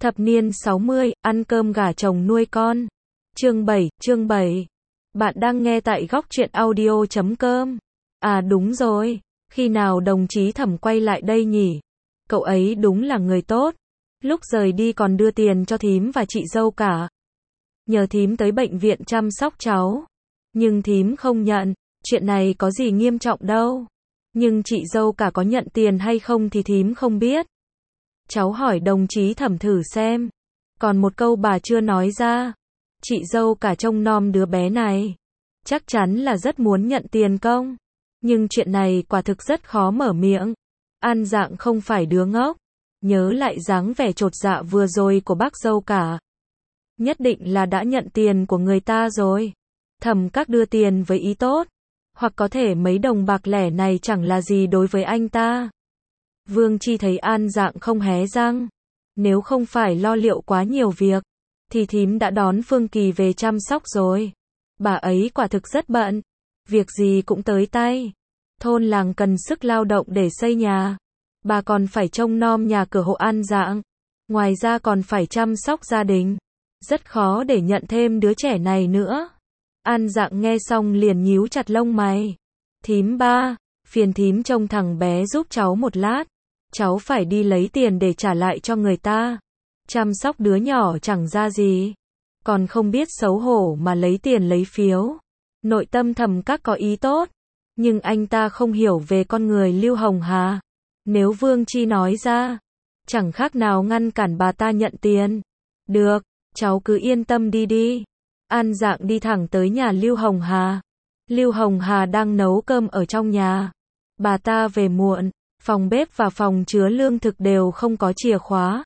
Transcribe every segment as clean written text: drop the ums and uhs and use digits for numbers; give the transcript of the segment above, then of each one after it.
Thập niên 60, ăn cơm gà chồng nuôi con. Chương 7. Bạn đang nghe tại góc truyện audio.com. À đúng rồi, khi nào đồng chí Thẩm quay lại đây nhỉ? Cậu ấy đúng là người tốt. Lúc rời đi còn đưa tiền cho thím và chị dâu cả. Nhờ thím tới bệnh viện chăm sóc cháu. Nhưng thím không nhận, chuyện này có gì nghiêm trọng đâu. Nhưng chị dâu cả có nhận tiền hay không thì thím không biết. Cháu hỏi đồng chí Thẩm thử xem. Còn một câu bà chưa nói ra. Chị dâu cả trông nom đứa bé này. Chắc chắn là rất muốn nhận tiền công. Nhưng chuyện này quả thực rất khó mở miệng. An Dạng không phải đứa ngốc. Nhớ lại dáng vẻ chột dạ vừa rồi của bác dâu cả. Nhất định là đã nhận tiền của người ta rồi. Thẩm các đưa tiền với ý tốt. Hoặc có thể mấy đồng bạc lẻ này chẳng là gì đối với anh ta. Vương Chi thấy An Dạng không hé răng. Nếu không phải lo liệu quá nhiều việc, thì thím đã đón Phương Kỳ về chăm sóc rồi. Bà ấy quả thực rất bận. Việc gì cũng tới tay. Thôn làng cần sức lao động để xây nhà. Bà còn phải trông nom nhà cửa hộ An Dạng. Ngoài ra còn phải chăm sóc gia đình. Rất khó để nhận thêm đứa trẻ này nữa. An Dạng nghe xong liền nhíu chặt lông mày. Thím ba, phiền thím trông thằng bé giúp cháu một lát. Cháu phải đi lấy tiền để trả lại cho người ta. Chăm sóc đứa nhỏ chẳng ra gì. Còn không biết xấu hổ mà lấy tiền lấy phiếu. Nội tâm Thẩm các có ý tốt. Nhưng anh ta không hiểu về con người Lưu Hồng Hà. Nếu Vương Chi nói ra, chẳng khác nào ngăn cản bà ta nhận tiền. Được, cháu cứ yên tâm đi. An Dạng đi thẳng tới nhà Lưu Hồng Hà. Lưu Hồng Hà đang nấu cơm ở trong nhà. Bà ta về muộn, phòng bếp và phòng chứa lương thực đều không có chìa khóa.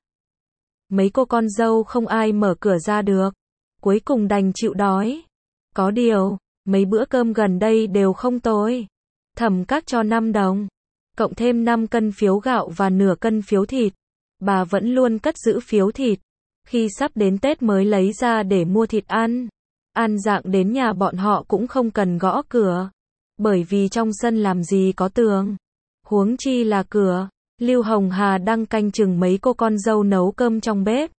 Mấy cô con dâu không ai mở cửa ra được. Cuối cùng đành chịu đói. Có điều, mấy bữa cơm gần đây đều không tồi. Thẩm các cho 5 đồng. Cộng thêm 5 cân phiếu gạo và nửa cân phiếu thịt. Bà vẫn luôn cất giữ phiếu thịt. Khi sắp đến Tết mới lấy ra để mua thịt ăn. An Dạng đến nhà bọn họ cũng không cần gõ cửa. Bởi vì trong sân làm gì có tường. Huống chi là cửa. Lưu Hồng Hà đang canh chừng mấy cô con dâu nấu cơm trong bếp.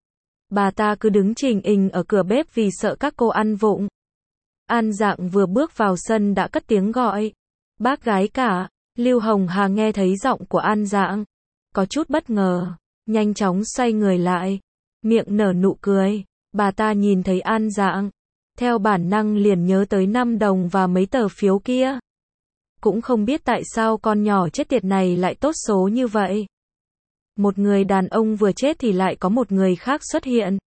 Bà ta cứ đứng chình ình ở cửa bếp vì sợ các cô ăn vụng. An Dạng vừa bước vào sân đã cất tiếng gọi. Bác gái cả. Lưu Hồng Hà nghe thấy giọng của An Dạng. Có chút bất ngờ. Nhanh chóng xoay người lại. Miệng nở nụ cười. Bà ta nhìn thấy An Dạng. Theo bản năng liền nhớ tới 5 đồng và mấy tờ phiếu kia. Cũng không biết tại sao con nhỏ chết tiệt này lại tốt số như vậy. Một người đàn ông vừa chết thì lại có một người khác xuất hiện.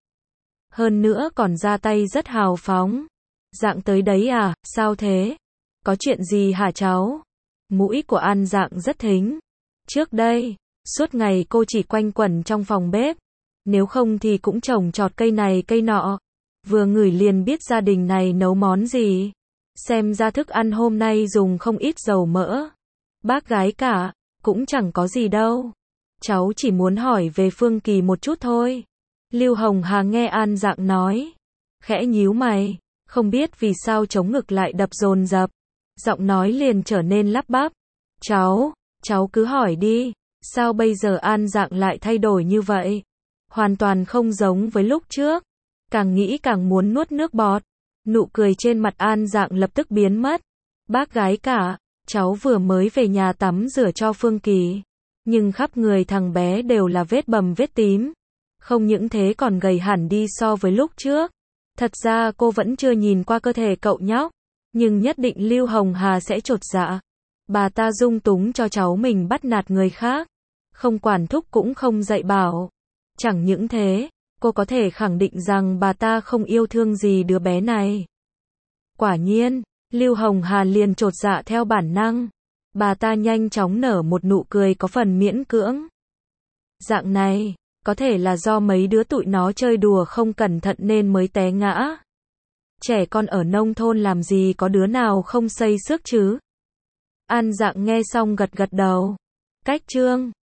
Hơn nữa còn ra tay rất hào phóng. Dạng tới đấy à, sao thế? Có chuyện gì hả cháu? Mũi của An Dạng rất thính. Trước đây, suốt ngày cô chỉ quanh quẩn trong phòng bếp. Nếu không thì cũng trồng trọt cây này cây nọ. Vừa ngửi liền biết gia đình này nấu món gì. Xem ra thức ăn hôm nay dùng không ít dầu mỡ. Bác gái cả, cũng chẳng có gì đâu. Cháu chỉ muốn hỏi về Phương Kỳ một chút thôi. Lưu Hồng Hà nghe An Dạng nói. Khẽ nhíu mày, không biết vì sao trống ngực lại đập dồn dập. Giọng nói liền trở nên lắp bắp. Cháu cứ hỏi đi. Sao bây giờ An Dạng lại thay đổi như vậy? Hoàn toàn không giống với lúc trước. Càng nghĩ càng muốn nuốt nước bọt. Nụ cười trên mặt An Dạng lập tức biến mất. Bác gái cả, cháu vừa mới về nhà tắm rửa cho Phương Kỳ. Nhưng khắp người thằng bé đều là vết bầm vết tím. Không những thế còn gầy hẳn đi so với lúc trước. Thật ra cô vẫn chưa nhìn qua cơ thể cậu nhóc. Nhưng nhất định Lưu Hồng Hà sẽ chột dạ. Bà ta dung túng cho cháu mình bắt nạt người khác. Không quản thúc cũng không dạy bảo. Chẳng những thế, cô có thể khẳng định rằng bà ta không yêu thương gì đứa bé này. Quả nhiên, Lưu Hồng Hà liền chột dạ theo bản năng. Bà ta nhanh chóng nở một nụ cười có phần miễn cưỡng. Dạng này, có thể là do mấy đứa tụi nó chơi đùa không cẩn thận nên mới té ngã. Trẻ con ở nông thôn làm gì có đứa nào không xây xước chứ. An Dạng nghe xong gật gật đầu. Cách chương